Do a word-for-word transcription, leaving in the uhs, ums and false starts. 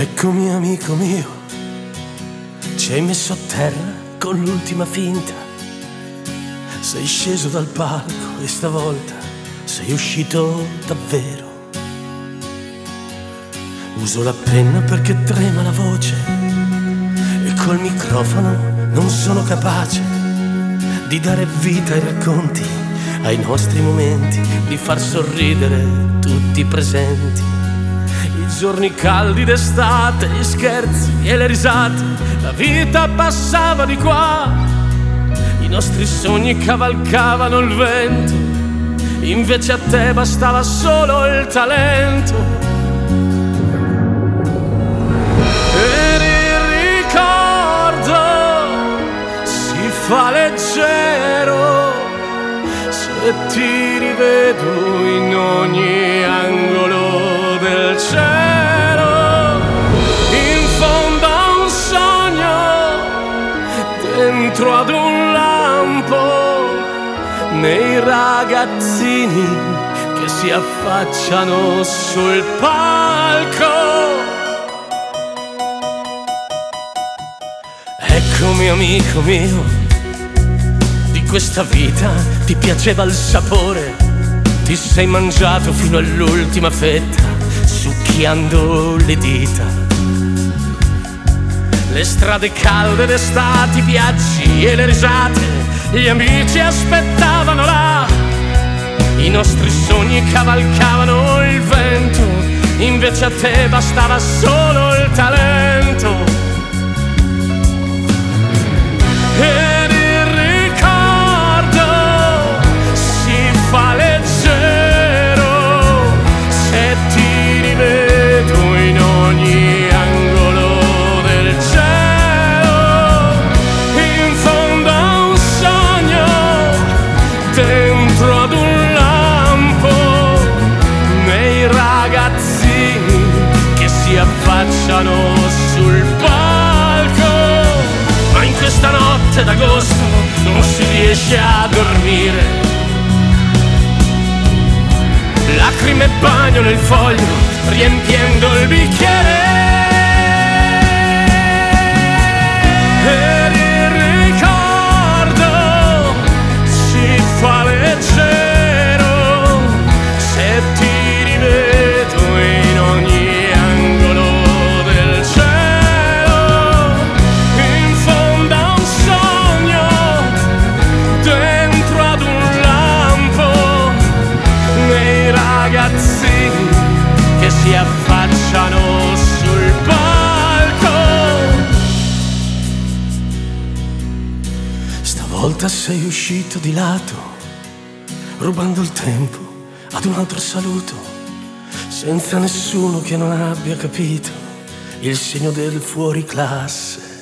Eccomi amico mio, ci hai messo a terra con l'ultima finta. Sei sceso dal palco e stavolta sei uscito davvero. Uso la penna perché trema la voce e col microfono non sono capace di dare vita ai racconti, ai nostri momenti, di far sorridere tutti i presenti. I giorni caldi d'estate, gli scherzi e le risate, la vita passava di qua, i nostri sogni cavalcavano il vento, invece a te bastava solo il talento. Per il ricordo si fa leggero se ti rivedo in ogni angolo del cielo, in fondo a un sogno, dentro ad un lampo, nei ragazzini che si affacciano sul palco. Eccomi amico mio, di questa vita ti piaceva il sapore, ti sei mangiato fino all'ultima fetta, succhiando le dita. Le strade calde d'estate, i viaggi e le risate, gli amici aspettavano là, i nostri sogni cavalcavano il vento, invece a te bastava solo il talento. Ed il ricordo si fa leggero se ti rivedo in ogni angolo del cielo, in fondo a un sogno, dentro ad un lampo, nei ragazzini che si affacciano sul palco. Ma in questa notte d'agosto non si riesce a dormire, lacrime e bagno nel foglio riempiendo il bicchiere. E il ricordo si fa leggero se ti rivedo in ogni angolo del cielo, in fondo a un sogno, dentro ad un lampo, nei ragazzini che si affacciano sul palco. Stavolta sei uscito di lato, rubando il tempo ad un altro saluto, senza nessuno che non abbia capito il segno del fuori classe.